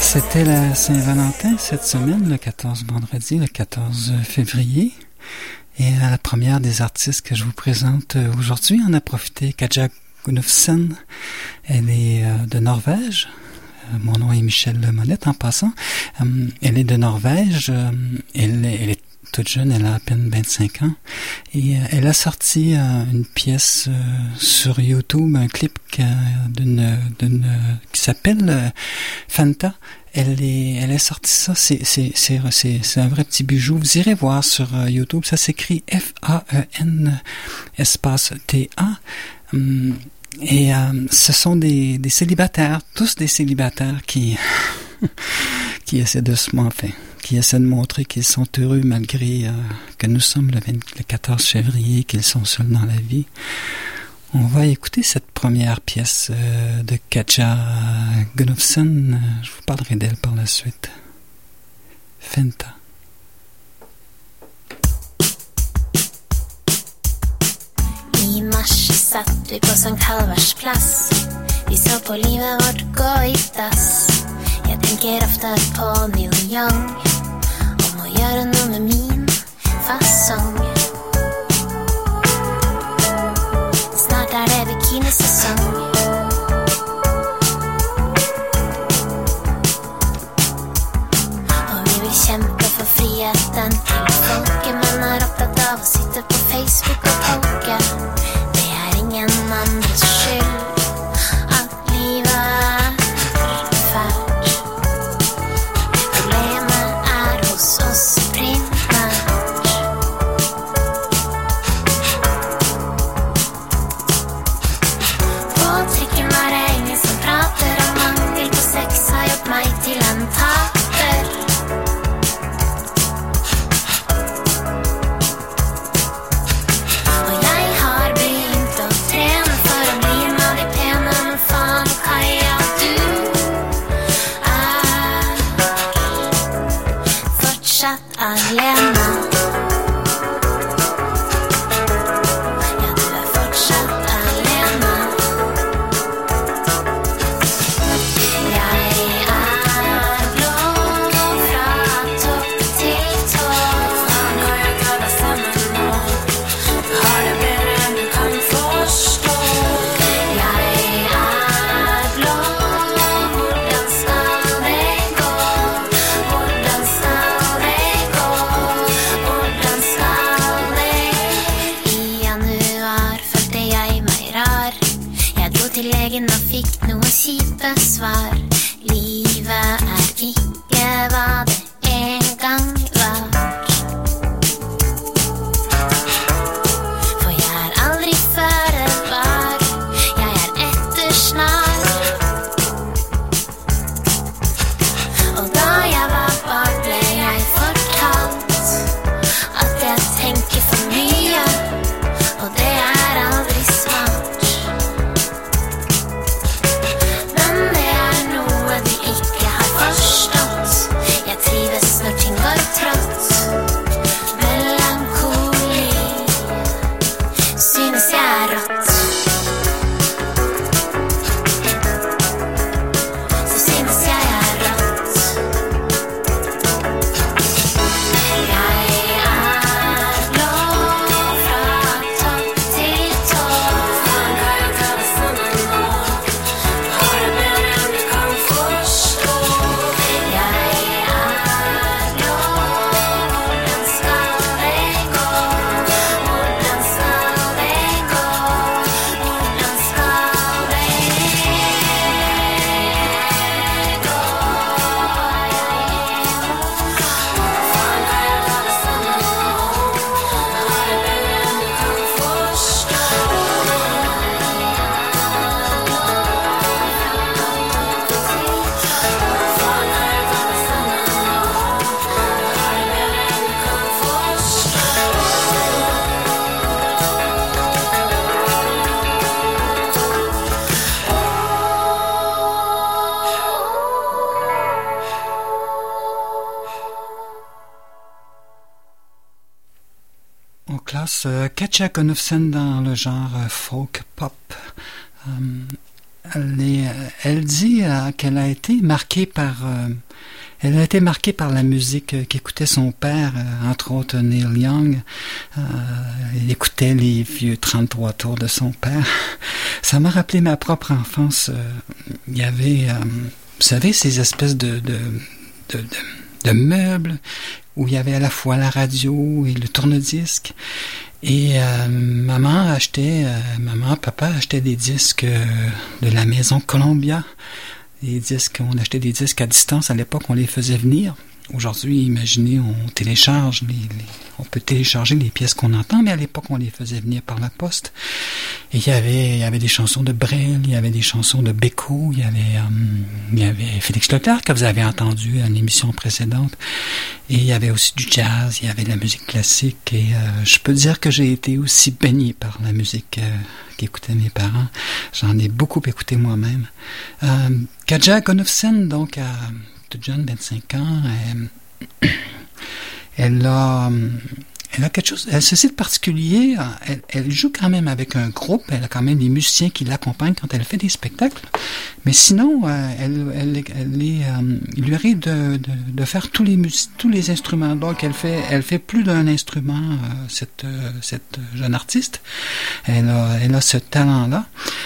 C'était la Saint-Valentin cette semaine, le 14 vendredi, le 14 février. Et à la première des artistes que je vous présente aujourd'hui, on a profité Katja Gunnufsen. Elle est de Norvège. Mon nom est Michel Monette en passant. Elle est de Norvège. Elle est toute jeune, elle a à peine 25 ans. Et elle a sorti une pièce sur YouTube, un clip qui s'appelle Fanta. Elle est sortie ça, c'est un vrai petit bijou. Vous irez voir sur YouTube, ça s'écrit F-A-E-N espace T-A. Et ce sont des célibataires, tous des célibataires qui essaient qui essaient de montrer qu'ils sont heureux malgré que nous sommes le 14 février, qu'ils sont seuls dans la vie. On va écouter cette première pièce de Katja Gunnufsen. Je vous parlerai d'elle par la suite. Fanta. I mars satt vi på Sankt Halvards plass. Vi så på livet vårt gå i dass. Jeg tenker ofte på Neil Young, om å gjøre noe med min fasong. Snart det bikinisesong. Og vi vil kjempe for friheten til folket, men opptatt av å sitte på Facebook og poke. Det ingen andres skyld at livet fælt. Problemet hos oss primært. På trikken det ingen som prater om mangel på sex har gjort meg til en taper. Og jeg har begynt å trene for å bli en av de pene, men faen Kaja, du fortsatt alene. Ja, du fortsatt alene. Jeg blå fra topp til tå. Faen Kaja, ta deg sammen nå. Har det bedre enn du kan forstå. Jeg blå, hvordan skal det gå? Hvordan skal det gå? Hvordan skal det? I januar følte jeg meg rar. Jeg dro til legen og fikk noen kjipe svar. Livet ikke hva det en gang var. For jeg aldri føre var. Jeg ettersnar. Og da jeg var barn ble jeg fortalt at jeg tenker for mye, og det aldri smart. Men det noe du ikke har forstått. Jeg trives når ting går trått. Melankoli synes jeg rått. Så synes jeg rått. Jeg blå fra topp til tå. Faen Kaja, ta deg sammen nå. Har det bedre enn du kan forstå. Jeg blå, hvordan skal det gå? Hvordan skal det gå? Hvordan skal det gå? Faen Kaja, ta deg sammen nå. Har det bedre enn du kan forstå. Faen Kaja, ta deg sammen nå. Har det bedre enn du kan forstå. On classe Katja Gunnufsen dans le genre folk pop. Elle dit qu'elle a été marquée par la musique qu'écoutait son père, entre autres Neil Young. Il écoutait les vieux 33 tours de son père. Ça m'a rappelé ma propre enfance. Il y avait, vous savez, ces espèces de meubles où il y avait à la fois la radio et le tourne-disque. Et papa achetaient des disques de la maison Columbia. On achetait des disques à distance. À l'époque, on les faisait venir. Aujourd'hui, imaginez, on peut télécharger les pièces qu'on entend, mais à l'époque, on les faisait venir par la poste. Et il y avait des chansons de Brel, il y avait des chansons de Bécaud, il y avait Félix Leclerc, que vous avez entendu à une émission précédente. Et il y avait aussi du jazz, il y avait de la musique classique. Et je peux dire que j'ai été aussi baigné par la musique qu'écoutaient mes parents. J'en ai beaucoup écouté moi-même. Katja Gunnufsen, donc, toute jeune, 25 ans, elle a quelque chose, elle ceci de particulier, elle joue quand même avec un groupe, elle a quand même des musiciens qui l'accompagnent quand elle fait des spectacles, mais sinon, il lui arrive de faire tous les instruments, donc elle fait plus d'un instrument, cette jeune artiste, elle a ce talent-là,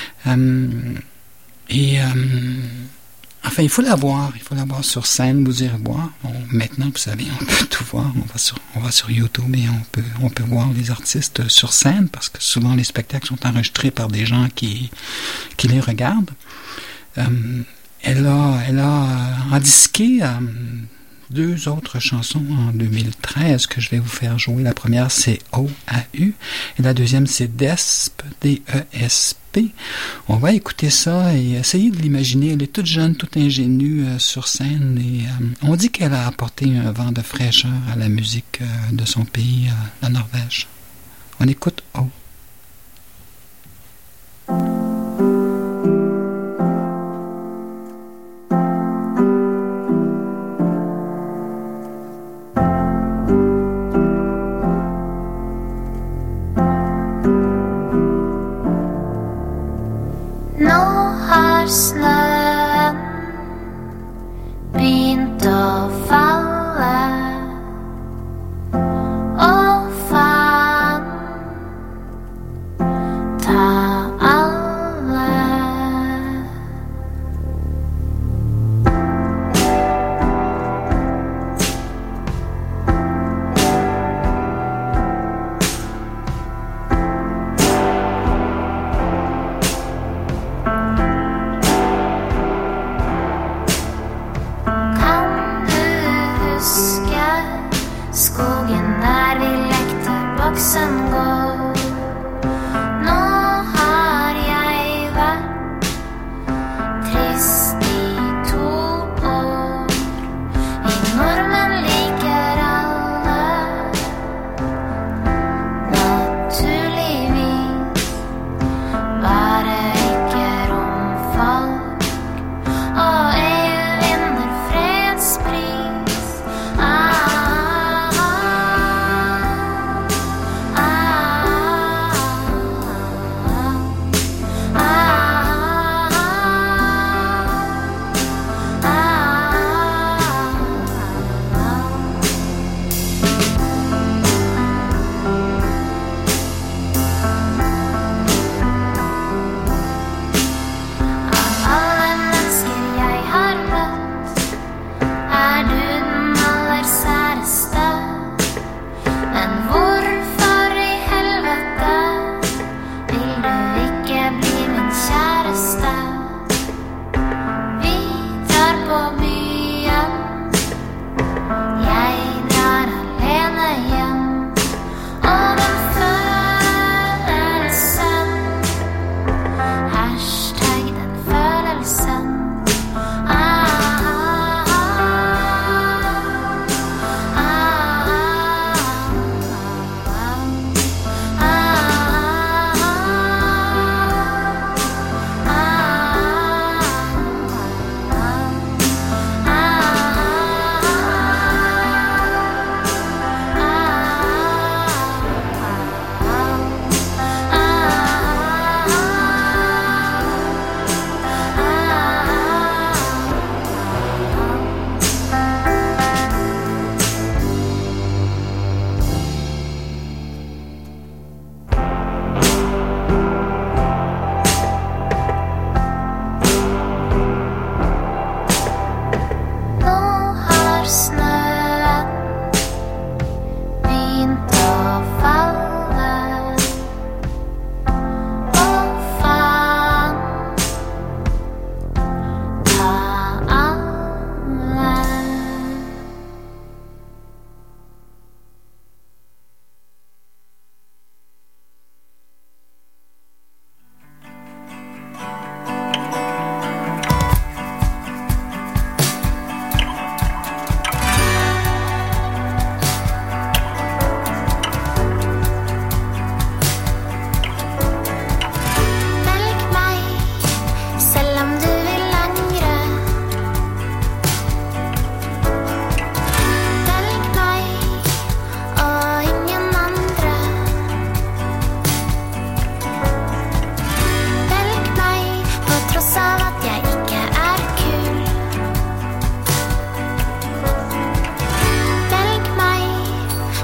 enfin, il faut la voir sur scène, vous irez voir. Maintenant, vous savez, on peut tout voir. On va sur YouTube et on peut voir les artistes sur scène parce que souvent les spectacles sont enregistrés par des gens qui les regardent. Elle a disqué 2 autres chansons en 2013 que je vais vous faire jouer. La première, c'est O-A-U et la deuxième, c'est DESP, D-E-S-P. On va écouter ça et essayer de l'imaginer. Elle est toute jeune, toute ingénue sur scène et on dit qu'elle a apporté un vent de fraîcheur à la musique de son pays, la Norvège. On écoute O. Snøen begynt å falle, og faen ta alle. Skogen der vi lekte boksen går. Nå har jeg vært trist i 2 år. Vi nordmenn liker alle, naturligvis, bare ikke romfolk. Og EU vinner fredspris.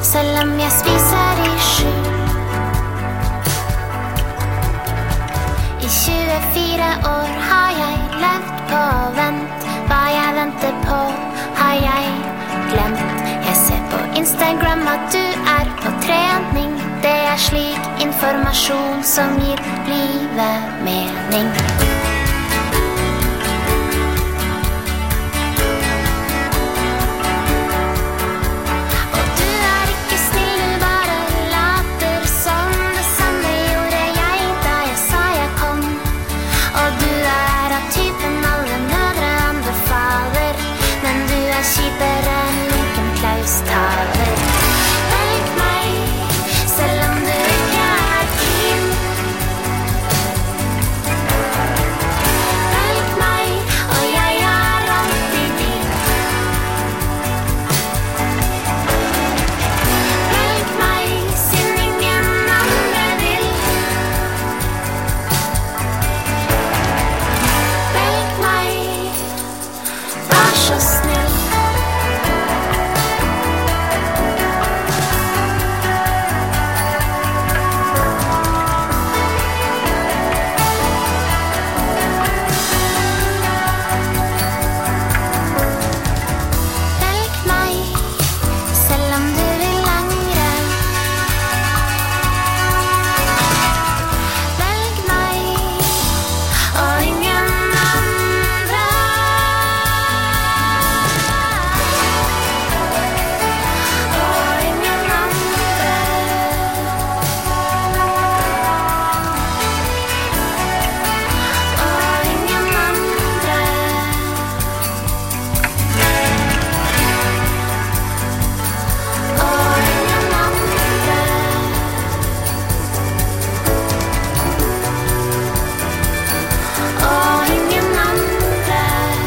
selv om jeg spiser i skjul. I 24 år har jeg levd på vent. Hva jeg venter på har jeg glemt. Jeg ser på Instagram at du er på trening. Det er slik informasjon som gir livet mening. Og du er ikke snill, du bare later som. Det samme gjorde jeg da jeg sa jeg kom. Og du er av typen alle mødre anbefaler, men du er kjipere enn lunken Klaus-taler. Velg meg, selv om du ikke er keen. Velg meg, og jeg er alltid din. Velg meg, siden ingen andre vil. Velg meg, vær så snill. Velg meg, selv om du vil angre. Velg meg, og ingen andre. Og ingen andre. Og ingen andre. Og ingen andre. Og ingen andre.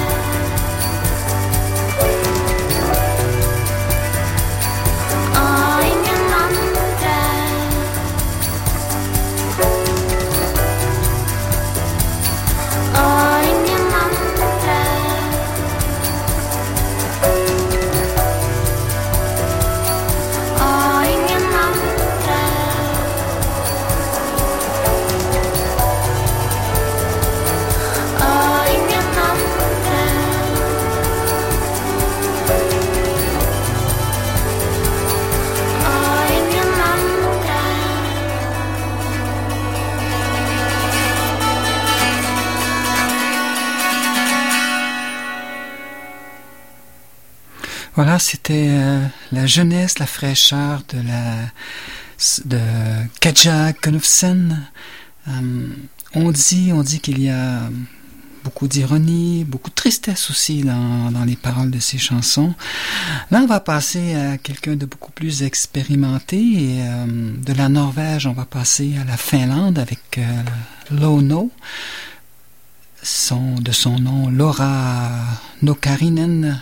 Og ingen andre. Og ingen andre. Og ingen andre. Og ingen andre. Og ingen andre. Voilà, c'était la jeunesse, la fraîcheur de Katja Gunnufsen. On dit qu'il y a beaucoup d'ironie, beaucoup de tristesse aussi dans les paroles de ces chansons. Là, on va passer à quelqu'un de beaucoup plus expérimenté. Et, de la Norvège, on va passer à la Finlande avec Launo. De son nom, Laura Nokarinen.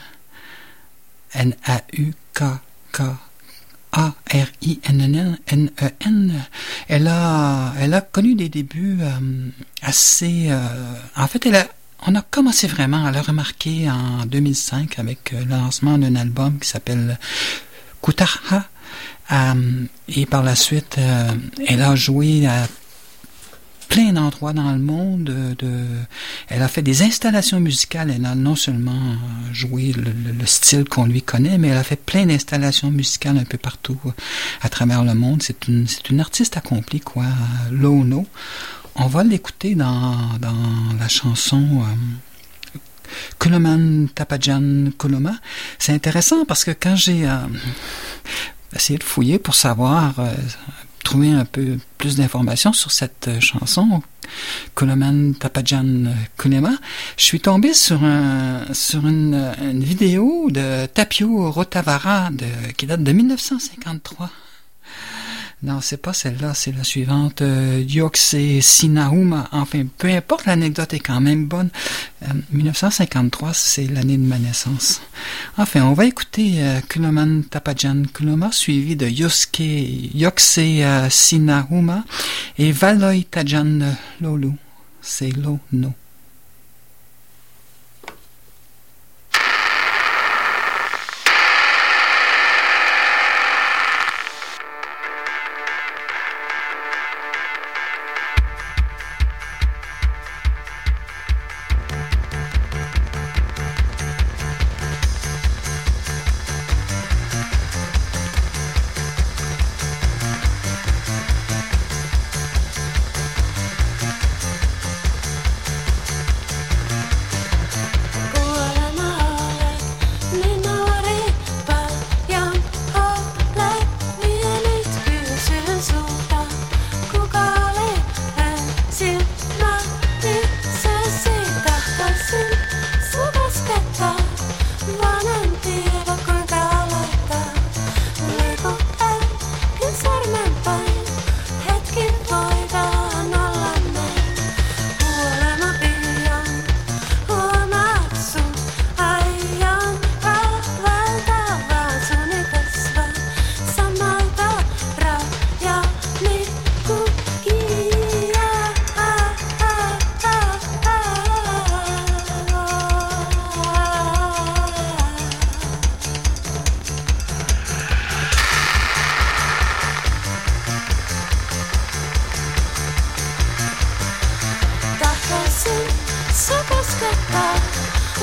N-A-U-K-K-A-R-I-N-N-E-N. Elle a connu des débuts assez... en fait, on a commencé vraiment à la remarquer en 2005 avec le lancement d'un album qui s'appelle Kutarha. Et par la suite, elle a joué à plein d'endroits dans le monde. Elle a fait des installations musicales. Elle a non seulement joué le style qu'on lui connaît, mais elle a fait plein d'installations musicales un peu partout à travers le monde. C'est une artiste accomplie, quoi. Launo. On va l'écouter dans la chanson Kuloman Tapajan Kuloma. C'est intéressant parce que quand j'ai essayé de fouiller pour savoir... trouver un peu plus d'informations sur cette chanson, Kuloman Tapajan Kulema, je suis tombé sur une vidéo de Tapio Rotavara qui date de 1953. Non, c'est pas celle-là, c'est la suivante, Yokse Sinahuma. Enfin, peu importe, l'anecdote est quand même bonne. 1953, c'est l'année de ma naissance. Enfin, on va écouter Kuloman Tapajan Kuloma, suivi de Yokse Sinahuma et Valoy Tajan Lolu. C'est Launo.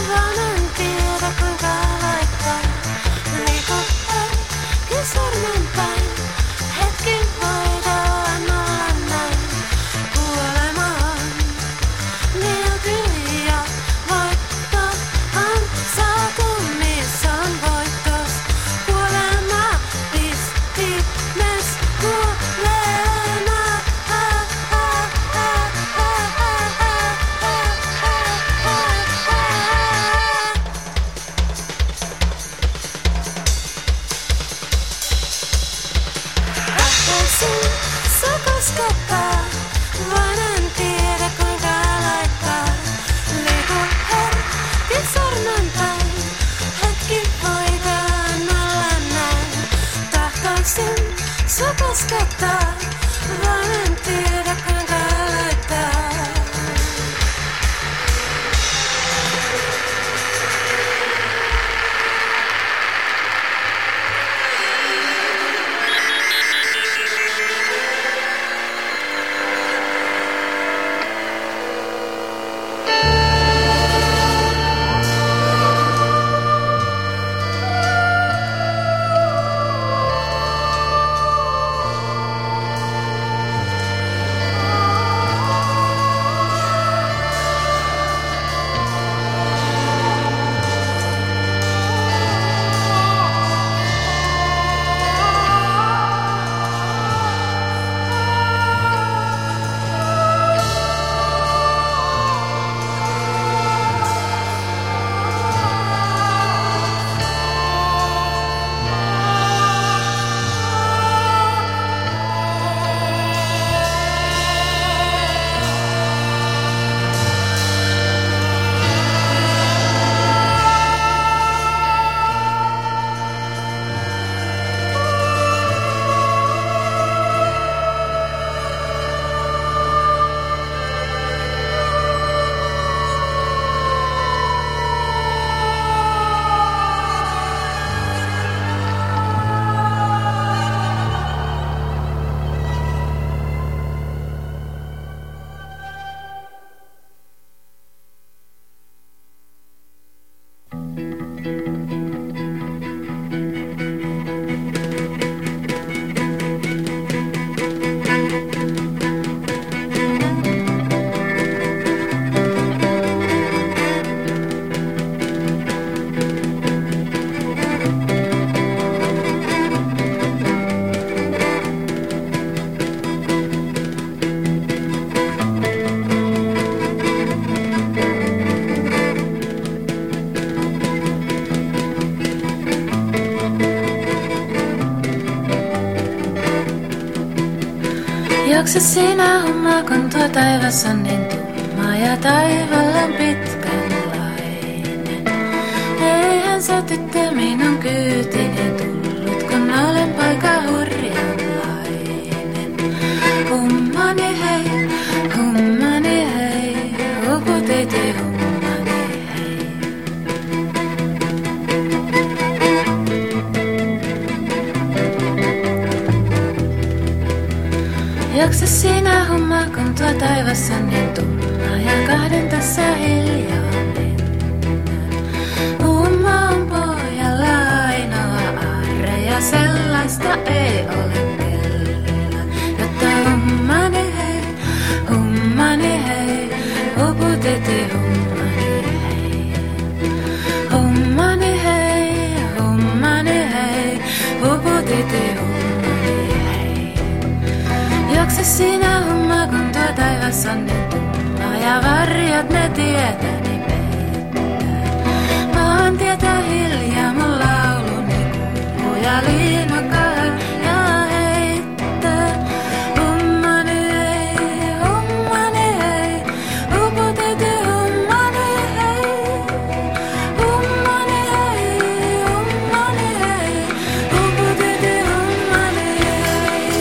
vaan en tiedä kuinka laittaa. Liikuttaa sormen päin, hetken voidaan olla näin. Kuolemaan nielty ja voittohan saatu, missä on voittos. Kuolema pisti mes kuolema. Tahtoisin sokoskottaa, vaan en tiedä kuinka laittaa. Liiku herkki sormen päin, hetki voidaan olla näin. Tahtoisin sokoskottaa, vaan en tiedä kuinka laittaa. Juokse sinä homma, kun tuo taivas on niin tumma ja taivaalla on pitkänlainen. Eihän sä tyttö minun kyytini tullut, kun olen poika hurjanlainen. Hummani hei, uputiti hummani hei. Juokse sinä homma, kun tuo taivas on niin tumma ja kahden tässä hiljaa mennään. Humma on pojalla ainoa aarre ja sellaista ei ole kellään. Jotta hummani hei, uputiti hummani hei. Hummani hei, uputiti hummani hei. Juokse sinä humma, kun tuo taivas on niin tumma ja varjot ne tietäni peittää. Maan tietää hiljaa mun lauluni kuuluu ja liinokkaa ja heittää. Hummani hei, uputiti hummani hei. Hummani hei, uputiti hummani hei.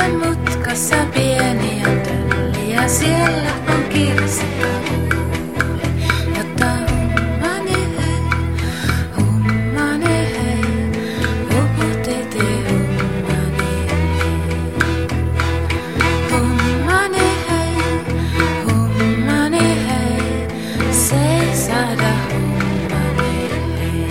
Olen mutkassa pieni ja tölli ja siellä on kirsikka kuule. Jotta hummani hei, uputiti hummani hei. Hummani hei, seisada hummani hei.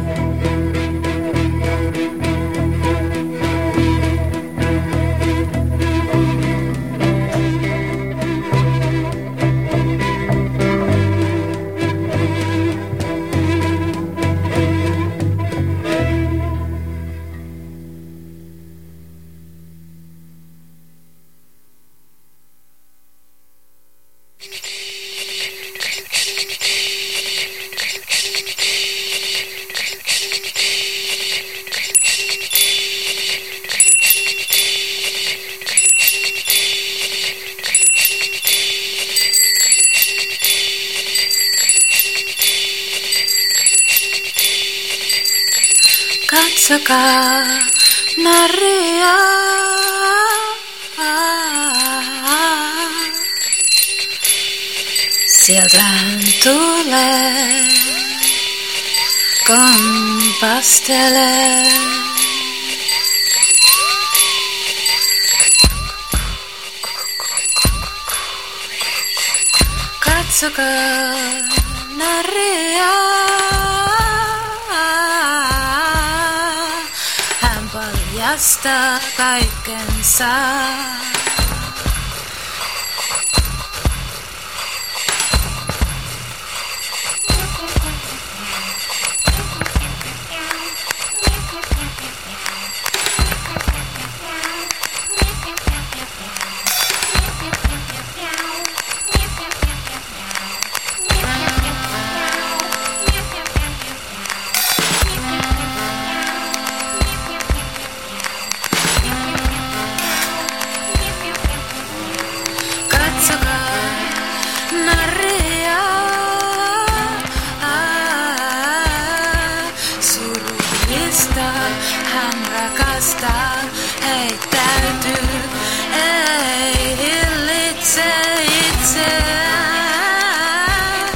Katsokaa narria. Sieltä hän tulee, kompastelee. Katsokaa narria. Hän paljastaa kaikkensa. Hän rakastaa, heittäytyy, ei hillitse itseään.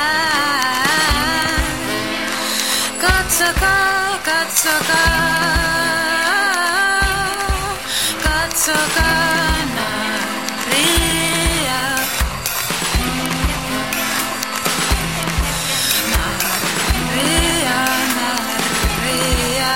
Katsokaa, katsokaa, katsokaa narria. Narria, narria.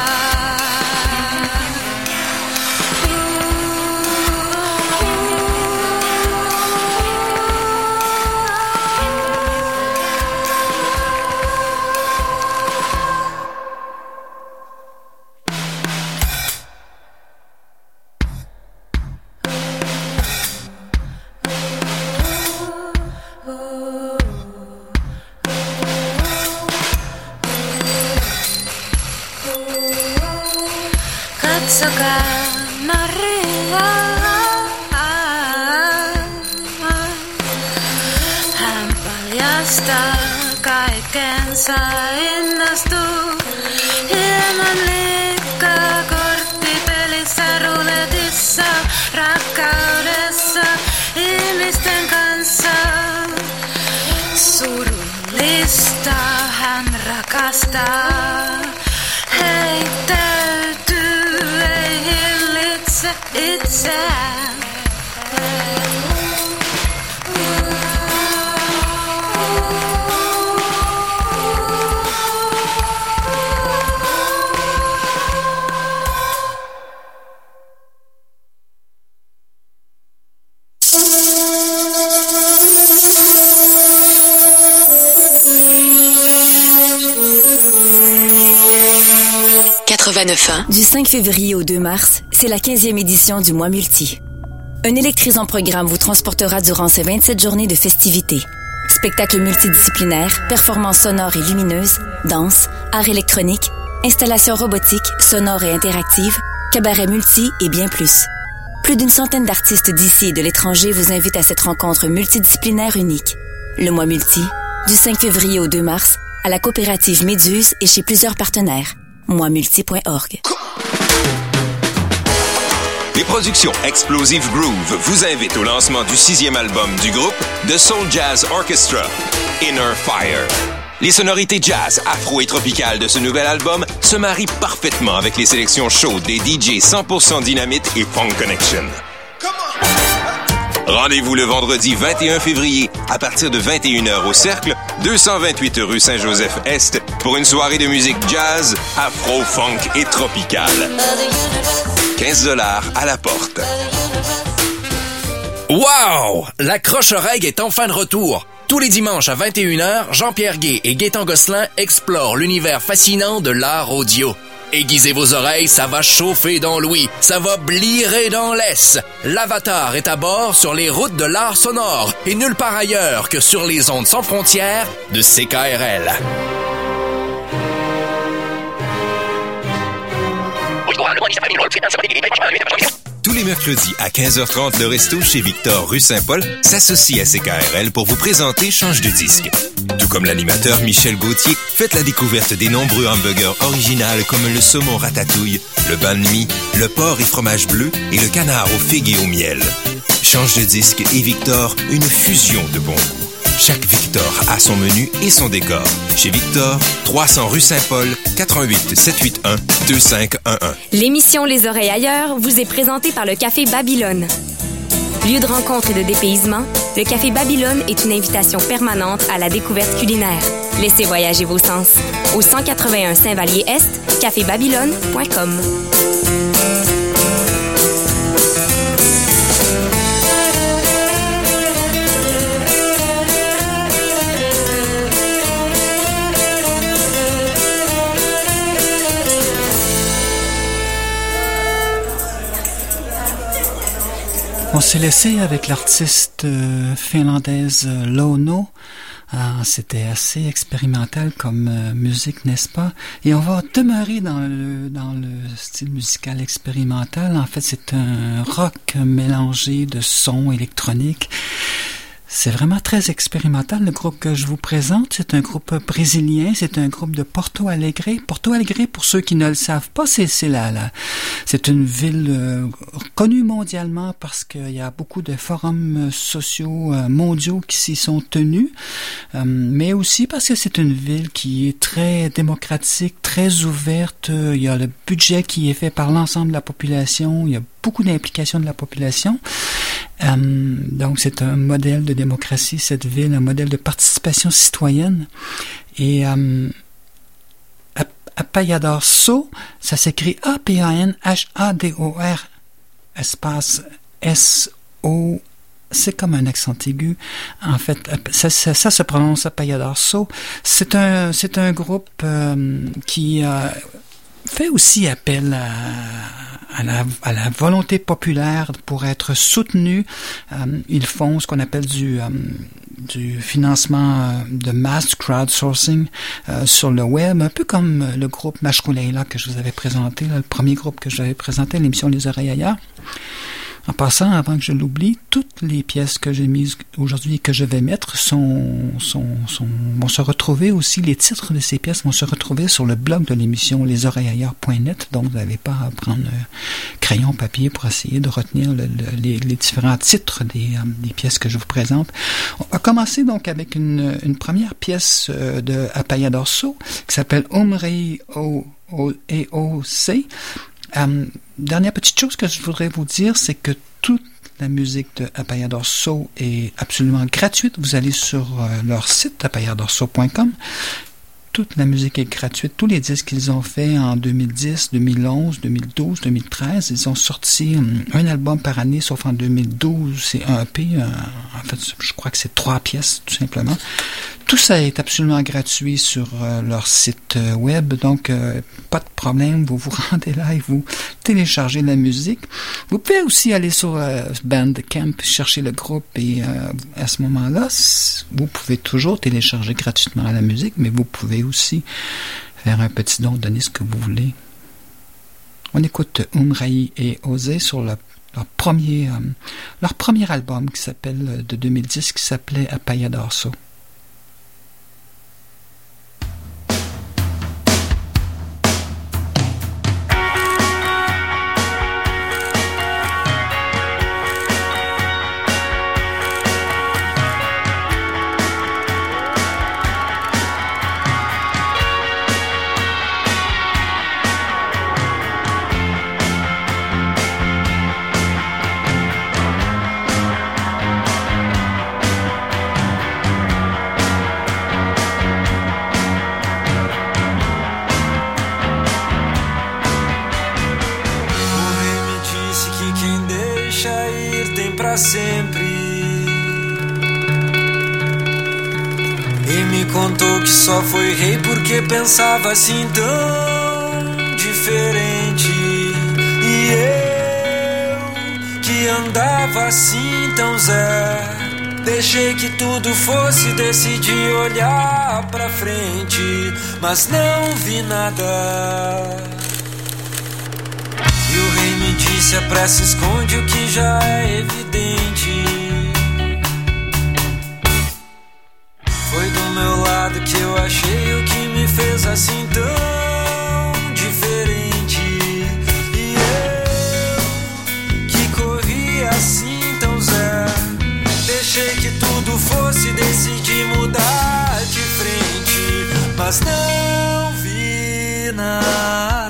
Katsokaa narria. Hän paljastaa kaikkensa, innostuu. Hieman liikkaa korttipelissä, ruletissa, rakkaudessa, ihmisten kanssa. Surullista hän rakastaa. Heittäytyy, ei hillitse itseään. Du 5 février au 2 mars, c'est la 15e édition du Mois Multi. Un électrisant programme vous transportera durant ces 27 journées de festivités. Spectacles multidisciplinaires, performances sonores et lumineuses, danse, art électronique, installations robotiques, sonores et interactives, cabaret multi et bien plus. Plus d'une centaine d'artistes d'ici et de l'étranger vous invitent à cette rencontre multidisciplinaire unique. Le Mois Multi, du 5 février au 2 mars, à la coopérative Méduse et chez plusieurs partenaires. Moismulti.org. Les productions Explosive Groove vous invitent au lancement du 6e album du groupe, The Soul Jazz Orchestra, Inner Fire. Les sonorités jazz, afro et tropicales de ce nouvel album se marient parfaitement avec les sélections chaudes des DJ 100% Dynamite et Funk Connection. Rendez-vous le vendredi 21 février à partir de 21h au Cercle, 228 rue Saint-Joseph-Est pour une soirée de musique jazz, afro, funk et tropicale. 15$ à la porte. Wow! La Croche-Oreille est enfin de retour. Tous les dimanches à 21h, Jean-Pierre Gué et Gaétan Gosselin explorent l'univers fascinant de l'art audio. Aiguisez vos oreilles, ça va chauffer dans l'ouïe, ça va blirer dans l'ess. L'Avatar est à bord sur les routes de l'art sonore et nulle part ailleurs que sur les ondes sans frontières de CKRL. Tous les mercredis à 15h30, le resto chez Victor rue Saint-Paul s'associe à CKRL pour vous présenter Change de disque. Tout comme l'animateur Michel Gauthier, faites la découverte des nombreux hamburgers originaux comme le saumon ratatouille, le banh mi, le porc et fromage bleu et le canard aux figues et au miel. Change de disque et Victor, une fusion de bon goût. Chaque Victor a son menu et son décor. Chez Victor, 300 rue Saint-Paul, 88 781 2511. L'émission Les Oreilles ailleurs vous est présentée par le Café Babylone. Lieu de rencontre et de dépaysement, le Café Babylone est une invitation permanente à la découverte culinaire. Laissez voyager vos sens. Au 181 Saint-Vallier-Est, cafébabylone.com. On s'est laissé avec l'artiste finlandaise Lono. C'était assez expérimental comme musique, n'est-ce pas? Et on va demeurer dans le style musical expérimental. En fait, c'est un rock mélangé de sons électroniques. C'est vraiment très expérimental. Le groupe que je vous présente, c'est un groupe brésilien, c'est un groupe de Porto Alegre. Porto Alegre, pour ceux qui ne le savent pas, c'est une ville connue mondialement parce qu'il y a beaucoup de forums sociaux mondiaux qui s'y sont tenus, mais aussi parce que c'est une ville qui est très démocratique, très ouverte. Il y a le budget qui est fait par l'ensemble de la population. Il y a beaucoup d'implication de la population. Donc, c'est un modèle de démocratie, cette ville, un modèle de participation citoyenne. Et Apayadorsou, ça s'écrit A-P-A-N-H-A-D-O-R, espace S-O, c'est comme un accent aigu. En fait, ça se prononce Apayadorsou. C'est un groupe qui fait aussi appel à la volonté populaire pour être soutenu. Ils font ce qu'on appelle du financement de mass crowdsourcing sur le web, un peu comme le groupe Mashkuleila que je vous avais présenté, le premier groupe que j'avais présenté, l'émission Les Oreilles ailleurs. En passant, avant que je l'oublie, toutes les pièces que j'ai mises aujourd'hui et que je vais mettre vont se retrouver aussi, les titres de ces pièces vont se retrouver sur le blog de l'émission lesoreillesailleurs.net, donc vous n'avez pas à prendre crayon, papier pour essayer de retenir les différents titres des pièces que je vous présente. On va commencer donc avec une première pièce de Apayadorsou qui s'appelle Umrei EOC. Dernière petite chose que je voudrais vous dire, c'est que toute la musique de Apayadorsou est absolument gratuite. Vous allez sur leur site apayadorsou.com. Toute la musique est gratuite. Tous les disques qu'ils ont fait en 2010, 2011, 2012, 2013, ils ont sorti un album par année, sauf en 2012, c'est un EP. En fait, je crois que c'est 3 pièces, tout simplement. Tout ça est absolument gratuit sur leur site web, donc pas de problème, vous vous rendez là et vous téléchargez la musique. Vous pouvez aussi aller sur Bandcamp, chercher le groupe et à ce moment-là, vous pouvez toujours télécharger gratuitement la musique, mais vous pouvez aussi faire un petit don, donner ce que vous voulez. On écoute Umrei et Osé sur leur premier album qui s'appelle de 2010 qui s'appelait Apayadorsou. tem pra sempre. E me contou que só foi rei porque pensava assim tão diferente. E eu, que andava assim tão zé, deixei que tudo fosse, decidi olhar pra frente, mas não vi nada. E o rei me disse, a pressa esconde o que já é evidente. Foi do meu lado que eu achei o que me fez assim tão diferente. E eu, que corria assim tão zé, deixei que tudo fosse, decidi mudar de frente, mas não vi nada.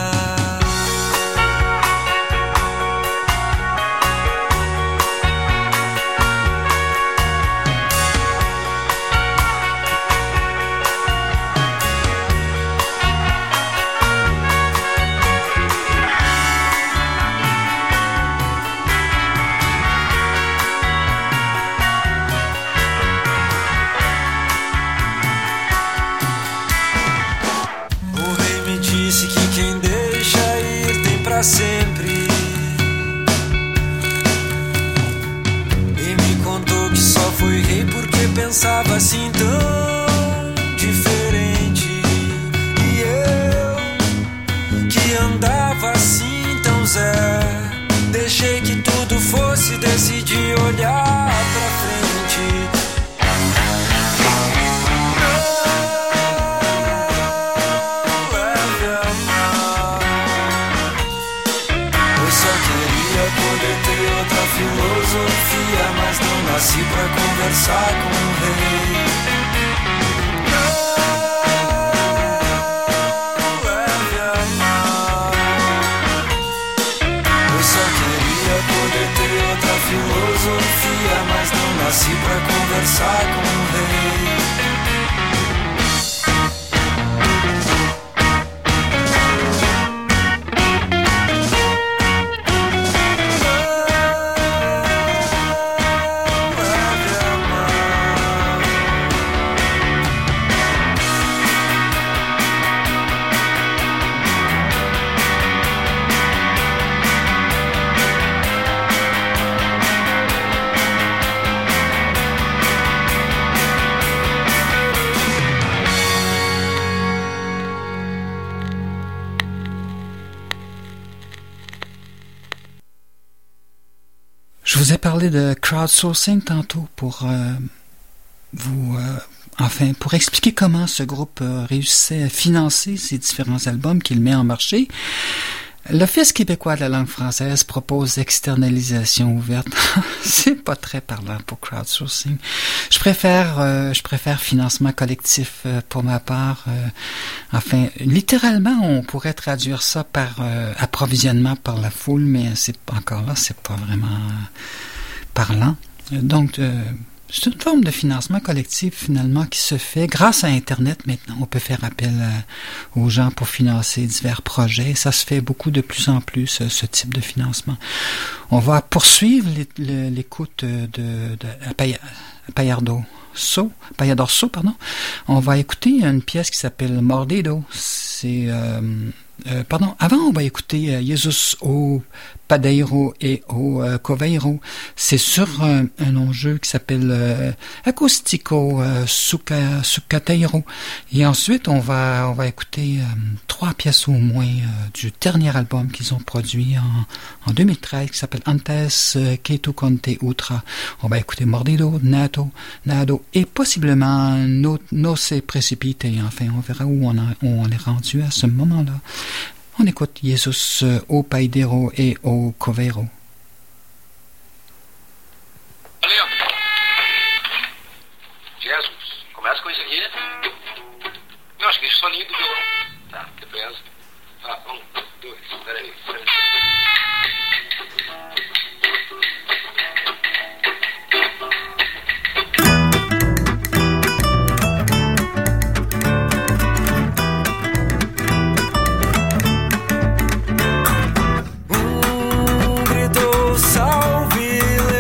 Sempre. E me contou que só foi rei porque pensava assim tão diferente. E eu, que andava assim tão zé, deixei que tudo fosse, decidi olhar pra frente. Filosofia, mas não nasci pra conversar com o rei. Não leve a mal. Eu só queria poder ter outra filosofia, mas não nasci pra conversar com o rei. Je vous ai parlé de crowdsourcing tantôt pour pour expliquer comment ce groupe réussissait à financer ces différents albums qu'il met en marché. L'Office québécois de la langue française propose externalisation ouverte. C'est pas très parlant pour crowdsourcing. Je préfère financement collectif pour ma part. Littéralement, on pourrait traduire ça par approvisionnement par la foule, mais c'est pas vraiment parlant. Donc, c'est une forme de financement collectif, finalement, qui se fait grâce à Internet. Maintenant, on peut faire appel aux gens pour financer divers projets. Ça se fait beaucoup de plus en plus, ce type de financement. On va poursuivre l'écoute de Payador So. On va écouter une pièce qui s'appelle Mordido. C'est... avant, on va écouter Jesus o Padeiro et o Coveiro. C'est sur un enjeu qui s'appelle Acústico Sucateiro. Et ensuite, on va écouter 3 pièces au moins du dernier album qu'ils ont produit en 2013 qui s'appelle Antes que tu conte outra. On va écouter Mordido, Nado et possiblement No se precipite. Enfin, on verra où on est rendu à ce moment-là. On écoute Jesus o Padeiro et o Coveiro. Valeu! Jesus, começa com isso aqui. Não, acho que deixa o soninho do violão. Tá, beleza. Tá, 1, 2, peraí. Gritou salve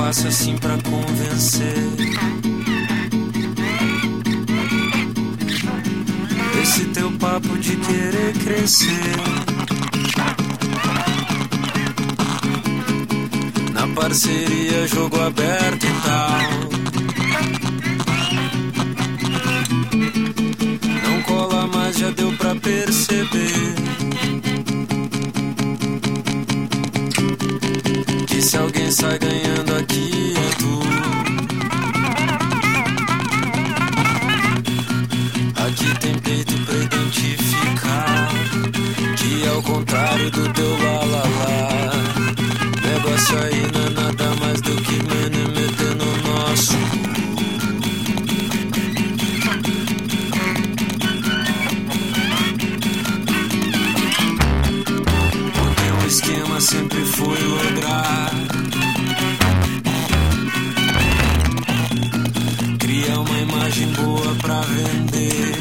fácil assim pra convencer. Esse teu papo de querer crescer na parceria, jogo aberto e tal. Não cola mais, já deu pra perceber que se alguém sai ganhando aqui é tu. Aqui tem peito pra identificar que ao contrário do teu lá, negócio aí não é nada mais do que meter no nosso. O teu esquema sempre foi lograr criar uma imagem boa pra vender.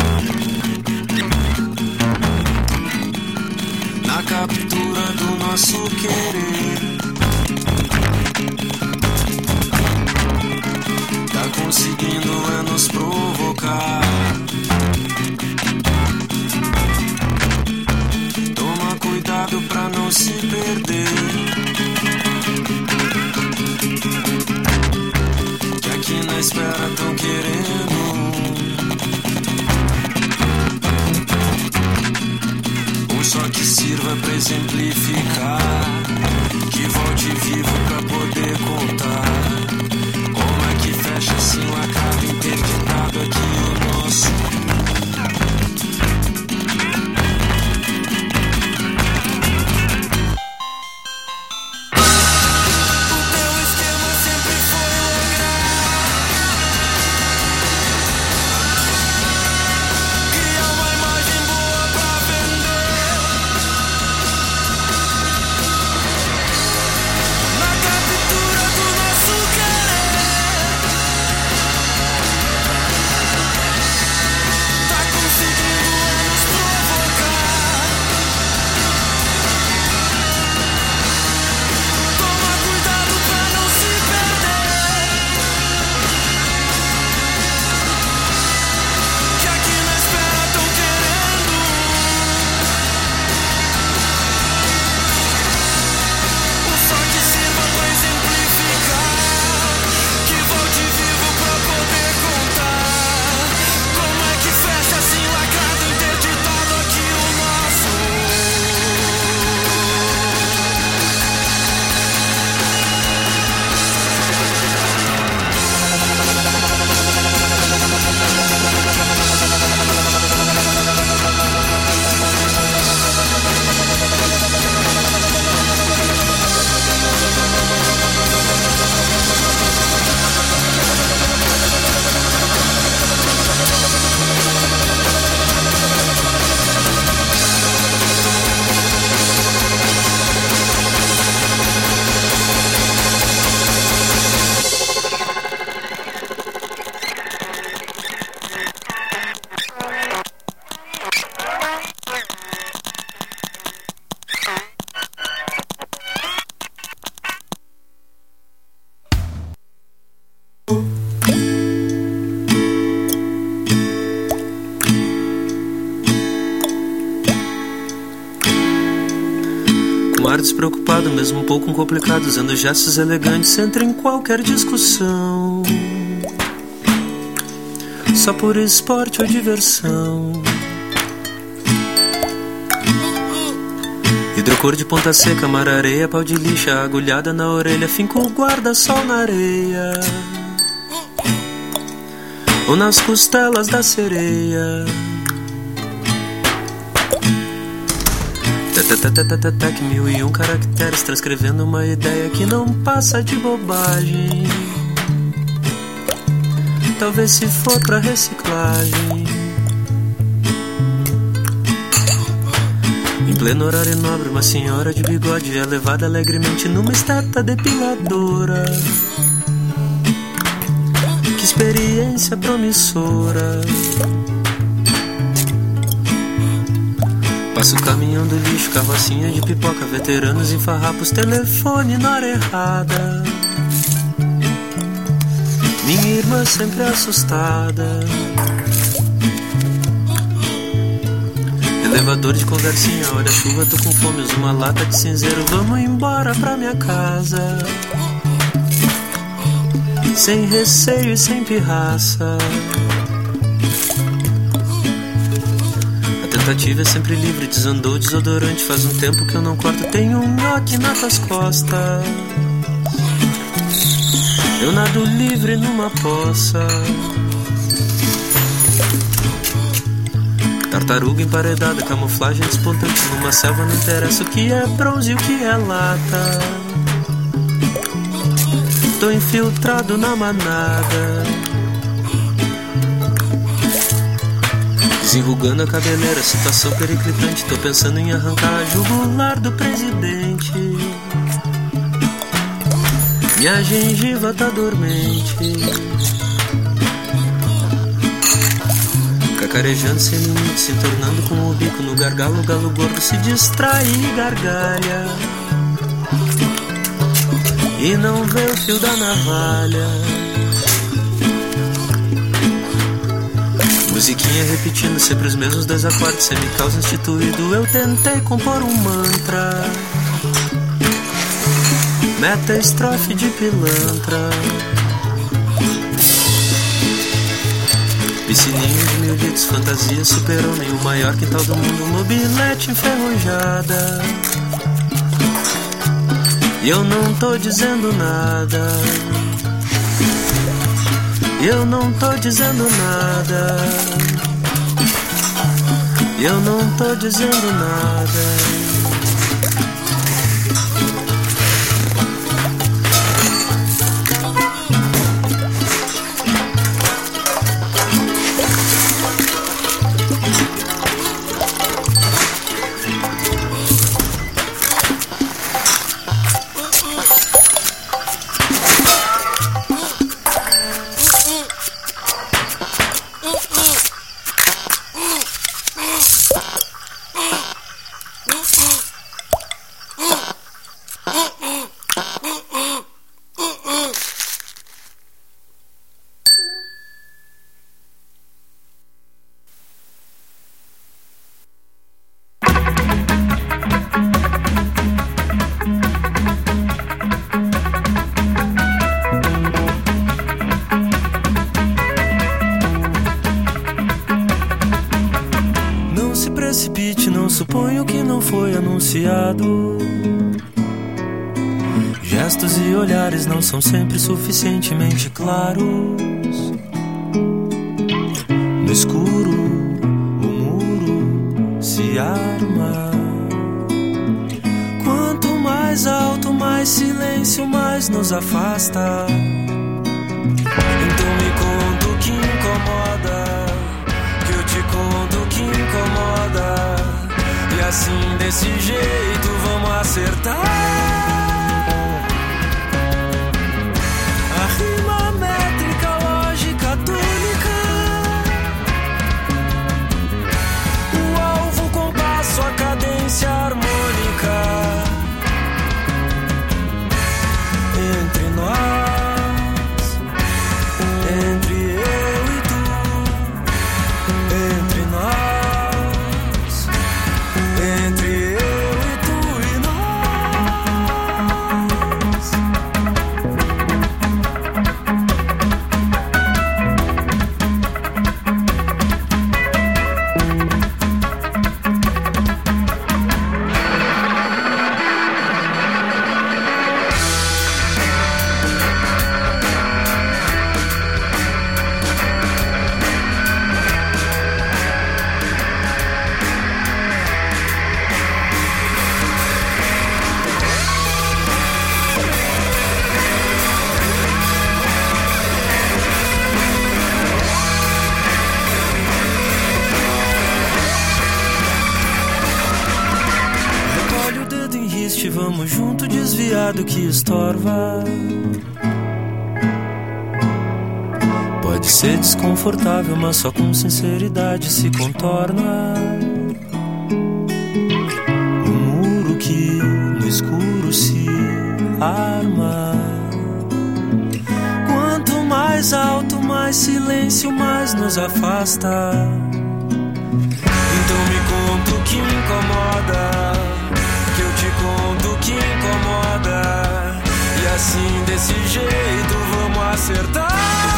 Na captura do nosso querer, tá conseguindo é nos provocar. Toma cuidado pra não se perder, que aqui na espera tão querendo só que sirva pra exemplificar, que volte vivo pra poder contar como é que fecha assim lacrado, interditado aqui o nosso. Despreocupado, mesmo um pouco complicado, usando gestos elegantes, entra em qualquer discussão, só por esporte ou diversão. Hidrocor de ponta seca, mar areia, pau de lixa, agulhada na orelha, finca o guarda-sol na areia ou nas costelas da sereia. Tec 1001 caracteres, transcrevendo uma ideia que não passa de bobagem. Talvez se for pra reciclagem. Em pleno horário nobre, uma senhora de bigode é levada alegremente numa esteta depiladora. Que experiência promissora. Passa o caminhão do lixo, carrocinha de pipoca, veteranos em farrapos, telefone na hora errada. minha irmã sempre assustada. Elevador de conversinha, olha a chuva, tô com fome, uso uma lata de cinzeiro, vamos embora pra minha casa. Sem receio e sem pirraça. A tentativa é sempre livre, desandou o desodorante, faz um tempo que eu não corto, tenho um nhoque nas costas. Eu nado livre numa poça. Tartaruga emparedada, camuflagem despontante, numa selva não interessa o que é bronze e o que é lata. Tô infiltrado na manada, desenrugando a cabeleira, situação periclitante, tô pensando em arrancar a jugular do presidente. Minha gengiva tá dormente, cacarejando sem limite, se tornando com o bico no gargalo, o galo gordo se distrai e gargalha, e não vê o fio da navalha. Musiquinha repetindo sempre os mesmos 2 acordes, semicausa instituído, eu tentei compor um mantra, meta estrofe de pilantra. Piscininho de 1000 litros, fantasia, super-homem, o maior quintal do mundo, mobilete enferrujada. E eu não tô dizendo nada, eu não tô dizendo nada, eu não tô dizendo nada. Suponho que não foi anunciado. Gestos e olhares não são sempre suficientemente claros. No escuro, o muro se arma. Quanto mais alto, mais silêncio, mais nos afasta. Então me conta o que incomoda, que eu te conto o que incomoda. E assim, desse jeito, vamos acertar a rima métrica, lógica, tônica, o alvo, o compasso, a cadência harmônica. Entre nós, entre eu e tu, entre nós. Entre eu e tu e vamos junto desviar do que estorva. Pode ser desconfortável, mas só com sinceridade se contorna. Um muro que no escuro se arma. Quanto mais mais alto, mais silêncio, mais nos afasta. Então me conta o que incomoda, que eu te conto o que incomoda. E assim desse jeito vamos acertar.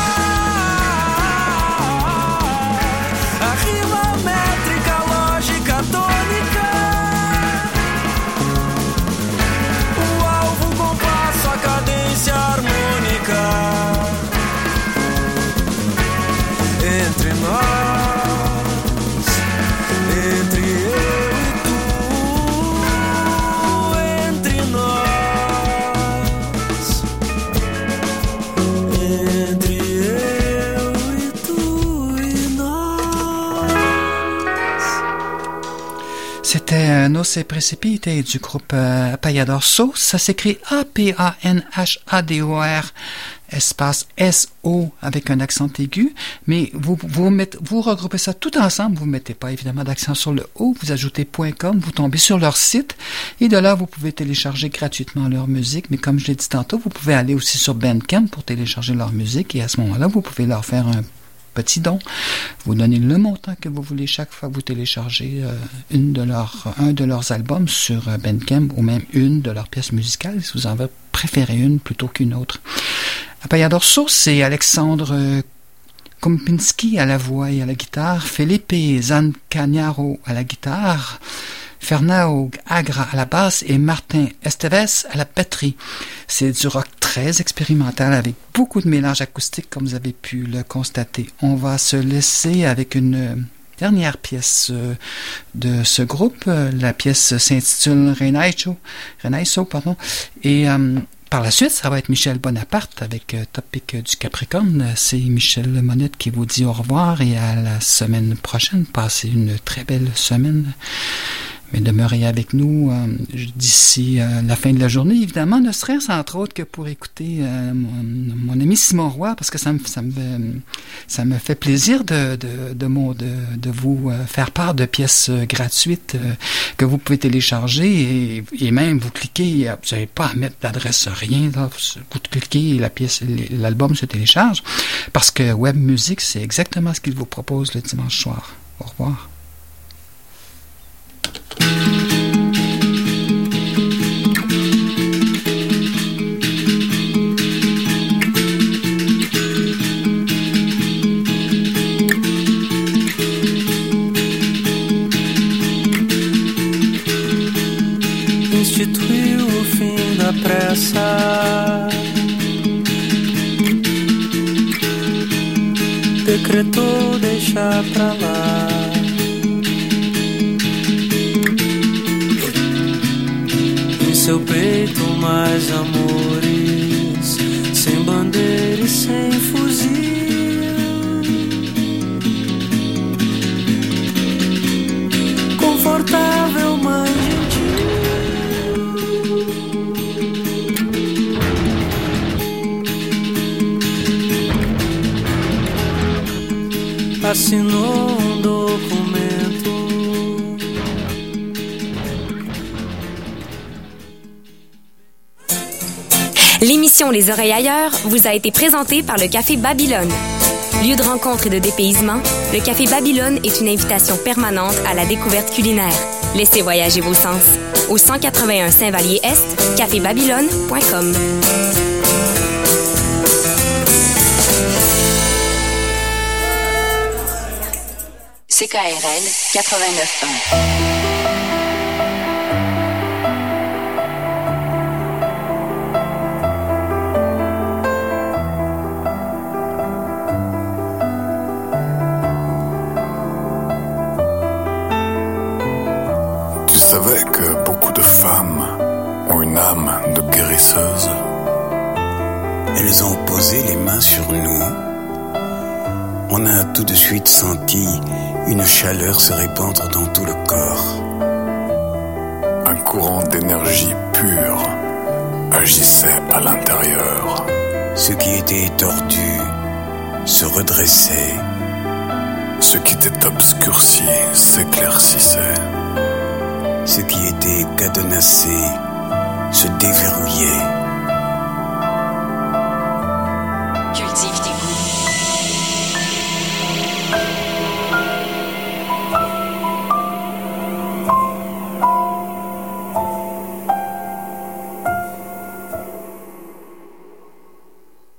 A rima métrica, lógica, tônica, o alvo, compasso, a cadência harmônica. Entre nós, entre eu e tu, entre nós, entre eu e tu e nós. C'était No Se Precipite du groupe Apanhador So. Ça s'écrit A-P-A-N-H-A-D-O-R espace S-O avec un accent aigu, mais vous regroupez ça tout ensemble, vous ne mettez pas évidemment d'accent sur le O, vous ajoutez .com, vous tombez sur leur site, et de là, vous pouvez télécharger gratuitement leur musique, mais comme je l'ai dit tantôt, vous pouvez aller aussi sur Bandcamp pour télécharger leur musique, et à ce moment-là, vous pouvez leur faire un petit don. Vous donnez le montant que vous voulez chaque fois que vous téléchargez un de leurs albums sur Bandcamp, ou même une de leurs pièces musicales, si vous en préférez une plutôt qu'une autre. Apanhador So, c'est Alexandre Kompinski à la voix et à la guitare, Felipe Zancanaro à la guitare, Fernão Agra à la basse et Martin Esteves à la batterie. C'est du rock très expérimental avec beaucoup de mélange acoustique comme vous avez pu le constater. On va se laisser avec une dernière pièce de ce groupe. La pièce s'intitule Renaiso, et par la suite, ça va être Michel Bonaparte avec Topic du Capricorne. C'est Michel Monette qui vous dit au revoir et à la semaine prochaine. Passez une très belle semaine. Mais demeurez avec nous d'ici la fin de la journée, évidemment, ne serait-ce entre autres que pour écouter mon ami Simon Roy, parce que ça me fait plaisir de vous faire part de pièces gratuites que vous pouvez télécharger et même vous cliquez, vous n'avez pas à mettre d'adresse, rien, là, vous cliquez et l'album se télécharge, parce que Web Music, c'est exactement ce qu'il vous propose le dimanche soir. Au revoir. Instituiu o fim da pressa, decretou deixar pra lá. Em seu peito mais amores, sem bandeira e sem fuzil, confortável, mas assinou documento. L'émission Les Oreilles ailleurs vous a été présentée par le Café Babylone. Lieu de rencontre et de dépaysement, le Café Babylone est une invitation permanente à la découverte culinaire. Laissez voyager vos sens. Au 181 Saint-Vallier-Est, cafébabylone.com. CKRL 89.1. Tu savais que beaucoup de femmes ont une âme de guérisseuse? Elles ont posé les mains sur nous. On a tout de suite senti une chaleur se répandre dans tout le corps. Un courant d'énergie pure agissait à l'intérieur. Ce qui était tordu se redressait. Ce qui était obscurci s'éclaircissait. Ce qui était cadenassé se déverrouillait. Cultive tes goûts.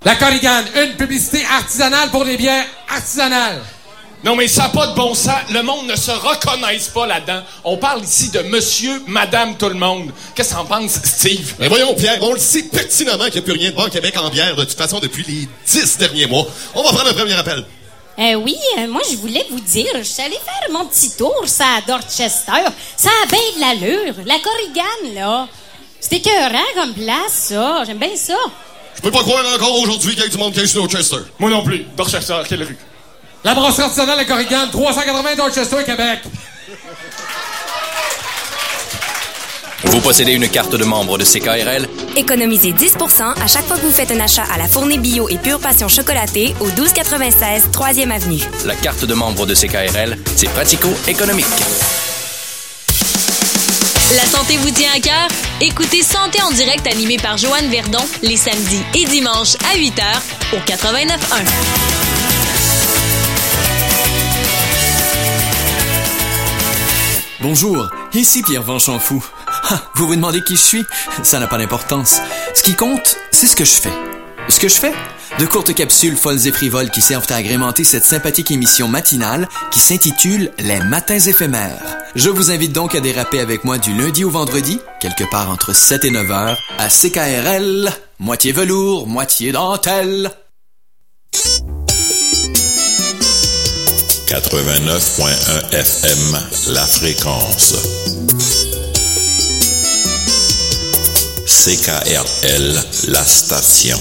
La Korrigan, une publicité artisanale pour des bières artisanales. Non, mais ça n'a pas de bon sens. Le monde ne se reconnaisse pas là-dedans. On parle ici de monsieur, madame, tout le monde. Qu'est-ce que t'en penses, Steve? Mais voyons, Pierre, on le sait pertinemment qu'il n'y a plus rien de bon au Québec en bière, de toute façon, depuis les 10 derniers mois. On va prendre un premier appel. Oui, moi, je voulais vous dire, je suis allé faire mon petit tour, ça, à Dorchester. Ça a bien de l'allure. La Korrigan, là. C'est écœurant comme place, ça. J'aime bien ça. Je peux pas croire encore aujourd'hui qu'il y a du monde qui est sur Dorchester. Moi non plus. Dorchester, quelle rue? La brasserie artisanale La Korrigan, 380 Dorchester, Québec. Vous possédez une carte de membre de CKRL? Économisez 10% à chaque fois que vous faites un achat à la Fournée Bio et Pure Passion chocolatée au 1296 3e Avenue. La carte de membre de CKRL, c'est pratico-économique. La santé vous tient à cœur? Écoutez Santé en direct animé par Joanne Verdon les samedis et dimanches à 8h au 89.1. Bonjour, ici Pierre Vanchampfou. Vous vous demandez qui je suis? Ça n'a pas d'importance. Ce qui compte, c'est ce que je fais. Ce que je fais? De courtes capsules folles et frivoles qui servent à agrémenter cette sympathique émission matinale qui s'intitule « Les matins éphémères ». Je vous invite donc à déraper avec moi du lundi au vendredi, quelque part entre 7 et 9 heures, à CKRL, moitié velours, moitié dentelle. 89.1 FM, la fréquence. CKRL, la station.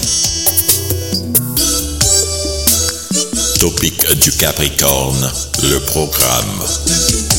Topic du Capricorne, le programme.